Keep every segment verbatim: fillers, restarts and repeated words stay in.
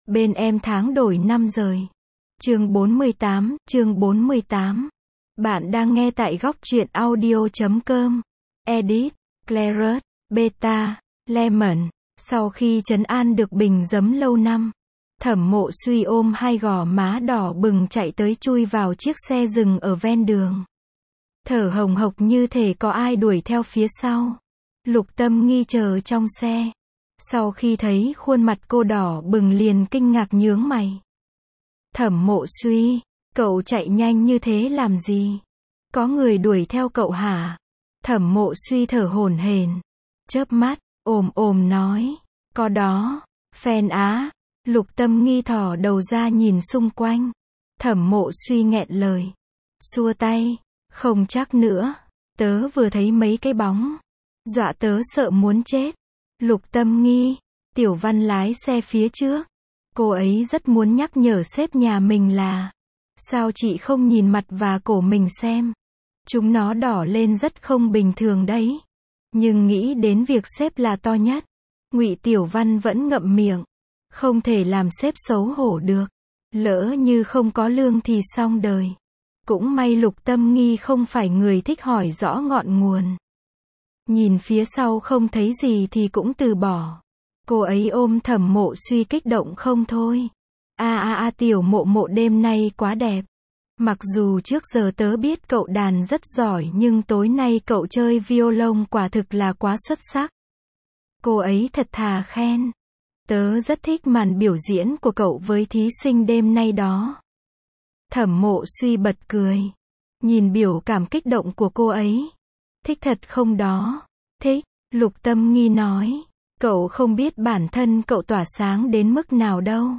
Bên em tháng đổi năm rời. Chương bốn mươi tám, chương bốn mươi tám. Bạn đang nghe tại góc truyện audio chấm com. Edit, Claret, Beta, Lemon. Sau khi trấn an được bình giấm lâu năm, Thẩm Mộ Suy ôm hai gò má đỏ bừng chạy tới chui vào chiếc xe dừng ở ven đường. Thở hồng hộc như thể có ai đuổi theo phía sau. Lục Tâm Nghi chờ trong xe. Sau khi thấy khuôn mặt cô đỏ bừng liền kinh ngạc nhướng mày. Thẩm Mộ Suy, cậu chạy nhanh như thế làm gì? Có người đuổi theo cậu hả? Thẩm Mộ Suy thở hổn hển, chớp mắt, ồm ồm nói, có đó, phen á. Lục Tâm Nghi thò đầu ra nhìn xung quanh. Thẩm Mộ Suy nghẹn lời, xua tay, không chắc nữa, tớ vừa thấy mấy cái bóng, dọa tớ sợ muốn chết. Lục Tâm Nghi, Tiểu Văn lái xe phía trước. Cô ấy rất muốn nhắc nhở sếp nhà mình là, sao chị không nhìn mặt và cổ mình xem? Chúng nó đỏ lên rất không bình thường đấy. Nhưng nghĩ đến việc sếp là to nhất, Ngụy Tiểu Văn vẫn ngậm miệng. Không thể làm sếp xấu hổ được. Lỡ như không có lương thì xong đời. Cũng may Lục Tâm Nghi không phải người thích hỏi rõ ngọn nguồn. Nhìn phía sau không thấy gì thì cũng từ bỏ. Cô ấy ôm Thẩm Mộ Suy kích động không thôi. A a a Tiểu Mộ Mộ đêm nay quá đẹp. Mặc dù trước giờ tớ biết cậu đàn rất giỏi nhưng tối nay cậu chơi violon quả thực là quá xuất sắc. Cô ấy thật thà khen. Tớ rất thích màn biểu diễn của cậu với thí sinh đêm nay đó. Thẩm Mộ Suy bật cười. Nhìn biểu cảm kích động của cô ấy. Thích thật không đó? Thích, Lục Tâm Nghi nói. Cậu không biết bản thân cậu tỏa sáng đến mức nào đâu.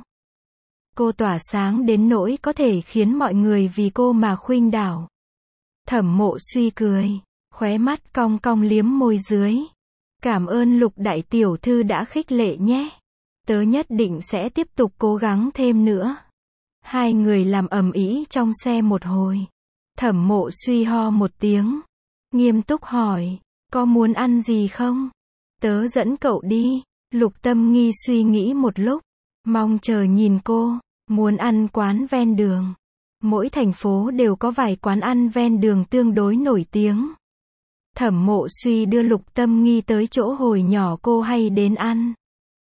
Cô tỏa sáng đến nỗi có thể khiến mọi người vì cô mà khuynh đảo. Thẩm Mộ Suy cười, khóe mắt cong cong liếm môi dưới. Cảm ơn Lục đại tiểu thư đã khích lệ nhé. Tớ nhất định sẽ tiếp tục cố gắng thêm nữa. Hai người làm ầm ĩ trong xe một hồi. Thẩm Mộ Suy ho một tiếng, nghiêm túc hỏi, có muốn ăn gì không? Tớ dẫn cậu đi. Lục Tâm Nghi suy nghĩ một lúc, mong chờ nhìn cô. Muốn ăn quán ven đường. Mỗi thành phố đều có vài quán ăn ven đường tương đối nổi tiếng. Thẩm Mộ Suy đưa Lục Tâm Nghi tới chỗ hồi nhỏ cô hay đến ăn.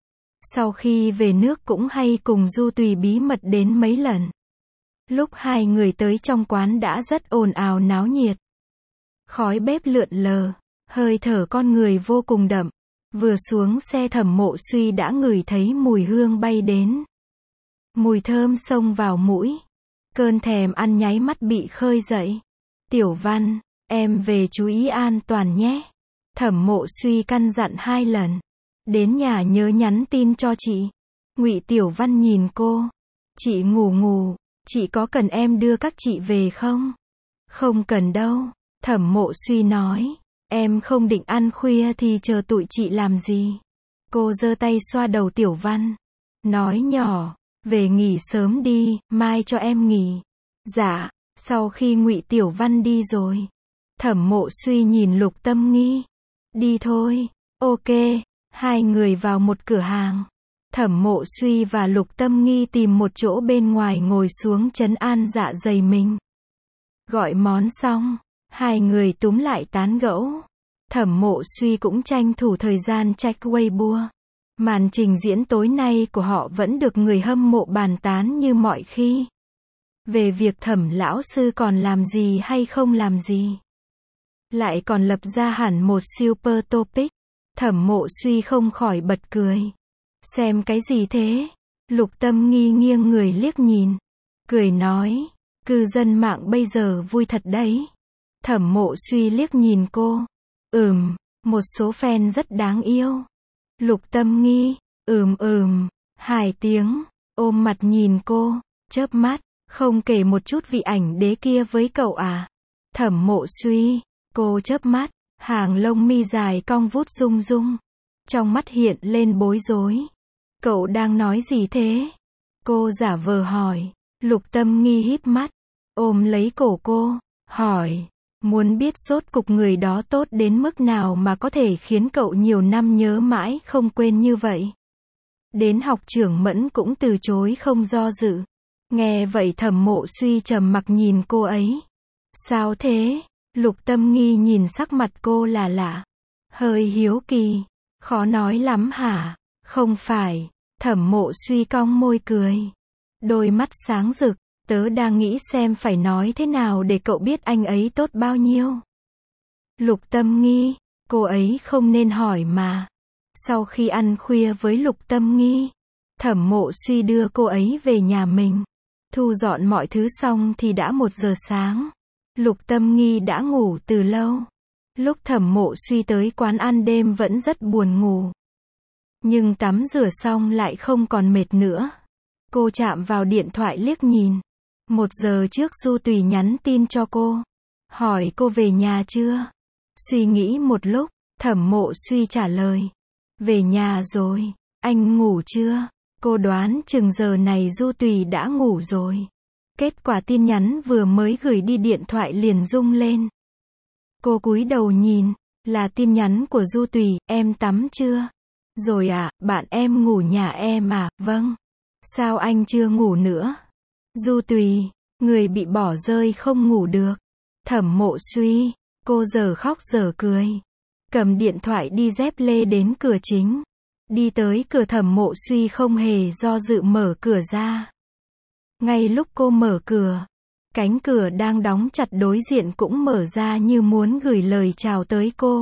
Sau khi về nước cũng hay cùng Du Tùy bí mật đến mấy lần. Lúc hai người tới trong quán đã rất ồn ào náo nhiệt. Khói bếp lượn lờ, hơi thở con người vô cùng đậm. Vừa xuống xe Thẩm Mộ Suy đã ngửi thấy mùi hương bay đến. Mùi thơm xông vào mũi. Cơn thèm ăn nháy mắt bị khơi dậy. Tiểu Văn, em về chú ý an toàn nhé. Thẩm Mộ Suy căn dặn hai lần. Đến nhà nhớ nhắn tin cho chị. Ngụy Tiểu Văn nhìn cô. Chị ngủ ngủ, chị có cần em đưa các chị về không? Không cần đâu. Thẩm Mộ Suy nói. Em không định ăn khuya thì chờ tụi chị làm gì? Cô giơ tay xoa đầu Tiểu Văn. Nói nhỏ, về nghỉ sớm đi, mai cho em nghỉ. Dạ, sau khi Ngụy Tiểu Văn đi rồi. Thẩm Mộ Suy nhìn Lục Tâm Nghi. Đi thôi. Ok. Hai người vào một cửa hàng. Thẩm Mộ Suy và Lục Tâm Nghi tìm một chỗ bên ngoài ngồi xuống trấn an dạ dày mình. Gọi món xong, hai người túm lại tán gẫu. Thẩm Mộ Suy cũng tranh thủ thời gian check Weibo. Màn trình diễn tối nay của họ vẫn được người hâm mộ bàn tán như mọi khi. Về việc Thẩm lão sư còn làm gì hay không làm gì. Lại còn lập ra hẳn một super topic. Thẩm Mộ Suy không khỏi bật cười. Xem cái gì thế? Lục Tâm Nghi nghiêng người liếc nhìn. Cười nói, cư dân mạng bây giờ vui thật đấy. Thẩm Mộ Suy liếc nhìn cô. Ừm, một số fan rất đáng yêu. Lục Tâm Nghi, ừm ừm, hai tiếng, ôm mặt nhìn cô, chớp mắt, không kể một chút vị ảnh đế kia với cậu à? Thẩm Mộ Suy, cô chớp mắt, hàng lông mi dài cong vút rung rung. Trong mắt hiện lên bối rối. Cậu đang nói gì thế? Cô giả vờ hỏi. Lục Tâm Nghi híp mắt, ôm lấy cổ cô, hỏi. Muốn biết rốt cục người đó tốt đến mức nào mà có thể khiến cậu nhiều năm nhớ mãi không quên như vậy? Đến học trưởng Mẫn cũng từ chối không do dự. Nghe vậy Thẩm Mộ Suy trầm mặc nhìn cô ấy. Sao thế? Lục Tâm Nghi nhìn sắc mặt cô là lạ. Hơi hiếu kỳ. Khó nói lắm hả? Không phải. Thẩm Mộ Suy cong môi cười. Đôi mắt sáng rực. Tớ đang nghĩ xem phải nói thế nào để cậu biết anh ấy tốt bao nhiêu. Lục Tâm Nghi. Cô ấy không nên hỏi mà. Sau khi ăn khuya với Lục Tâm Nghi, Thẩm Mộ Suy đưa cô ấy về nhà mình. Thu dọn mọi thứ xong thì đã một giờ sáng. Lục Tâm Nghi đã ngủ từ lâu. Lúc Thẩm Mộ Suy tới quán ăn đêm vẫn rất buồn ngủ. Nhưng tắm rửa xong lại không còn mệt nữa. Cô chạm vào điện thoại liếc nhìn. Một giờ trước Du Tùy nhắn tin cho cô. Hỏi cô về nhà chưa? Suy nghĩ một lúc, Thẩm Mộ Suy trả lời. Về nhà rồi. Anh ngủ chưa? Cô đoán chừng giờ này Du Tùy đã ngủ rồi. Kết quả tin nhắn vừa mới gửi đi điện thoại liền rung lên. Cô cúi đầu nhìn, là tin nhắn của Du Tùy, em tắm chưa? Rồi à, bạn em ngủ nhà em à, vâng. Sao anh chưa ngủ nữa? Du Tùy, người bị bỏ rơi không ngủ được. Thẩm Mộ Suy, cô giờ khóc giờ cười. Cầm điện thoại đi dép lê đến cửa chính. Đi tới cửa Thẩm Mộ Suy không hề do dự mở cửa ra. Ngay lúc cô mở cửa, cánh cửa đang đóng chặt đối diện cũng mở ra như muốn gửi lời chào tới cô.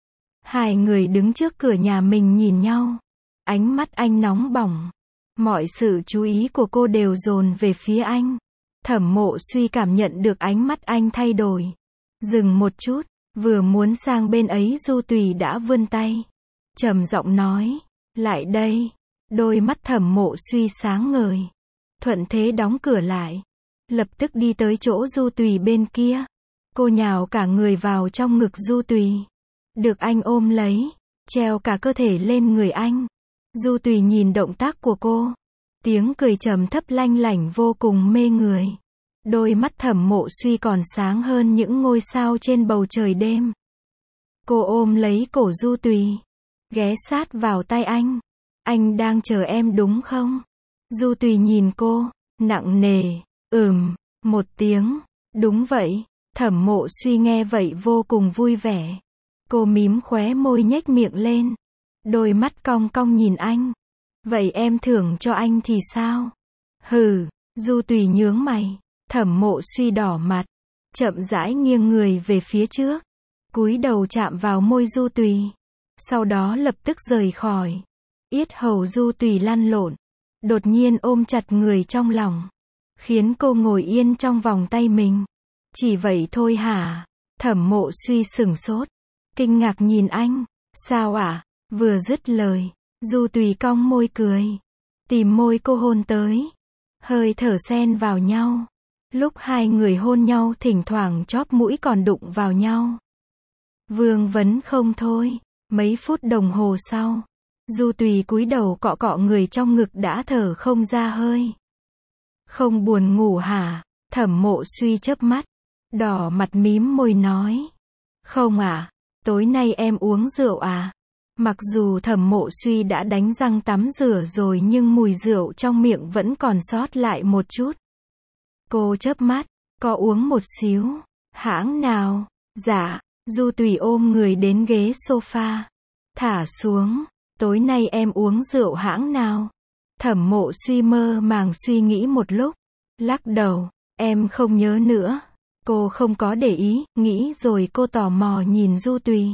Hai người đứng trước cửa nhà mình nhìn nhau. Ánh mắt anh nóng bỏng. Mọi sự chú ý của cô đều dồn về phía anh. Thẩm Mộ Suy cảm nhận được ánh mắt anh thay đổi. Dừng một chút, vừa muốn sang bên ấy Du Tùy đã vươn tay. Trầm giọng nói, lại đây. Đôi mắt Thẩm Mộ Suy sáng ngời. Thuận thế đóng cửa lại. Lập tức đi tới chỗ Du Tùy bên kia. Cô nhào cả người vào trong ngực Du Tùy. Được anh ôm lấy, treo cả cơ thể lên người anh. Du Tùy nhìn động tác của cô. Tiếng cười trầm thấp lanh lảnh vô cùng mê người. Đôi mắt Thẩm Mộ Suy còn sáng hơn những ngôi sao trên bầu trời đêm. Cô ôm lấy cổ Du Tùy. Ghé sát vào tay anh. Anh đang chờ em đúng không? Du Tùy nhìn cô, nặng nề, ừm, một tiếng. Đúng vậy. Thẩm Mộ Suy nghe vậy vô cùng vui vẻ. Cô mím khóe môi nhếch miệng lên. Đôi mắt cong cong nhìn anh. Vậy em thưởng cho anh thì sao? Hừ, Du Tùy nhướng mày. Thẩm Mộ Suy đỏ mặt. Chậm rãi nghiêng người về phía trước. Cúi đầu chạm vào môi Du Tùy. Sau đó lập tức rời khỏi. Yết hầu Du Tùy lăn lộn. Đột nhiên ôm chặt người trong lòng. Khiến cô ngồi yên trong vòng tay mình. Chỉ vậy thôi hả? Thẩm Mộ Suy sửng sốt. Kinh ngạc nhìn anh. Sao ạ? À? Vừa dứt lời. Du Tùy cong môi cười. Tìm môi cô hôn tới. Hơi thở xen vào nhau. Lúc hai người hôn nhau thỉnh thoảng chóp mũi còn đụng vào nhau. Vương vấn không thôi. Mấy phút đồng hồ sau. Du Tùy cúi đầu cọ cọ người trong ngực đã thở không ra hơi. Không buồn ngủ hả? Thẩm Mộ Suy chớp mắt. Đỏ mặt mím môi nói. Không à? Tối nay em uống rượu à? Mặc dù Thẩm Mộ Suy đã đánh răng tắm rửa rồi nhưng mùi rượu trong miệng vẫn còn sót lại một chút. Cô chớp mắt. Có uống một xíu. Hãng nào? Dạ. Du Tùy ôm người đến ghế sofa. Thả xuống. Tối nay em uống rượu hãng nào? Thẩm Mộ Suy mơ màng suy nghĩ một lúc. Lắc đầu. Em không nhớ nữa. Cô không có để ý, nghĩ rồi cô tò mò nhìn Du Tùy.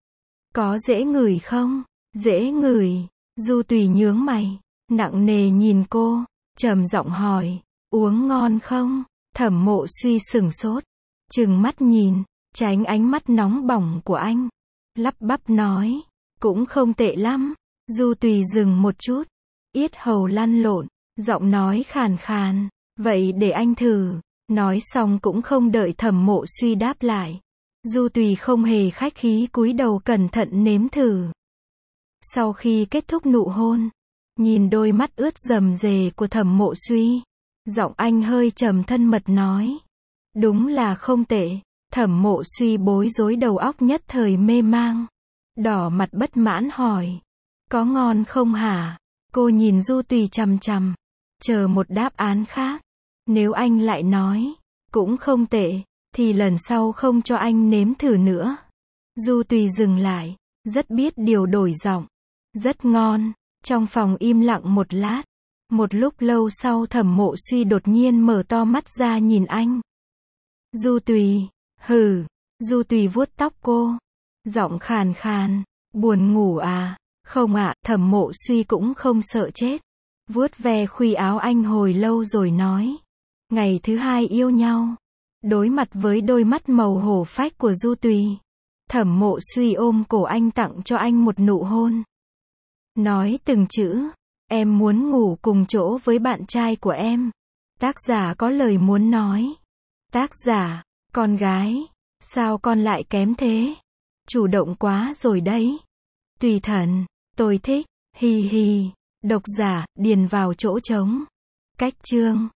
Có dễ ngửi không? Dễ ngửi. Du Tùy nhướng mày. Nặng nề nhìn cô. Trầm giọng hỏi. Uống ngon không? Thẩm Mộ Suy sửng sốt. Trừng mắt nhìn. Tránh ánh mắt nóng bỏng của anh. Lắp bắp nói. Cũng không tệ lắm. Du Tùy dừng một chút. Yết hầu lăn lộn. Giọng nói khàn khàn. Vậy để anh thử. Nói xong cũng không đợi Thẩm Mộ Suy đáp lại. Du Tùy không hề khách khí cúi đầu cẩn thận nếm thử. Sau khi kết thúc nụ hôn. Nhìn đôi mắt ướt rầm rề của Thẩm Mộ Suy. Giọng anh hơi trầm thân mật nói. Đúng là không tệ. Thẩm Mộ Suy bối rối đầu óc nhất thời mê mang. Đỏ mặt bất mãn hỏi. Có ngon không hả? Cô nhìn Du Tùy chằm chằm, chờ một đáp án khác. Nếu anh lại nói, cũng không tệ, thì lần sau không cho anh nếm thử nữa. Du Tùy dừng lại, rất biết điều đổi giọng. Rất ngon. Trong phòng im lặng một lát. Một lúc lâu sau Thẩm Mộ Suy đột nhiên mở to mắt ra nhìn anh. Du Tùy, hừ. Du Tùy vuốt tóc cô. Giọng khàn khàn, buồn ngủ à? Không ạ, Thẩm Mộ Suy cũng không sợ chết. Vuốt ve khuy áo anh hồi lâu rồi nói. Ngày thứ hai yêu nhau. Đối mặt với đôi mắt màu hổ phách của Du Tùy, Thẩm Mộ Suy ôm cổ anh tặng cho anh một nụ hôn. Nói từng chữ, em muốn ngủ cùng chỗ với bạn trai của em. Tác giả có lời muốn nói. Tác giả, con gái, sao con lại kém thế? Chủ động quá rồi đấy. Tùy Thần, tôi thích, hi hi. Độc giả, điền vào chỗ trống. Cách chương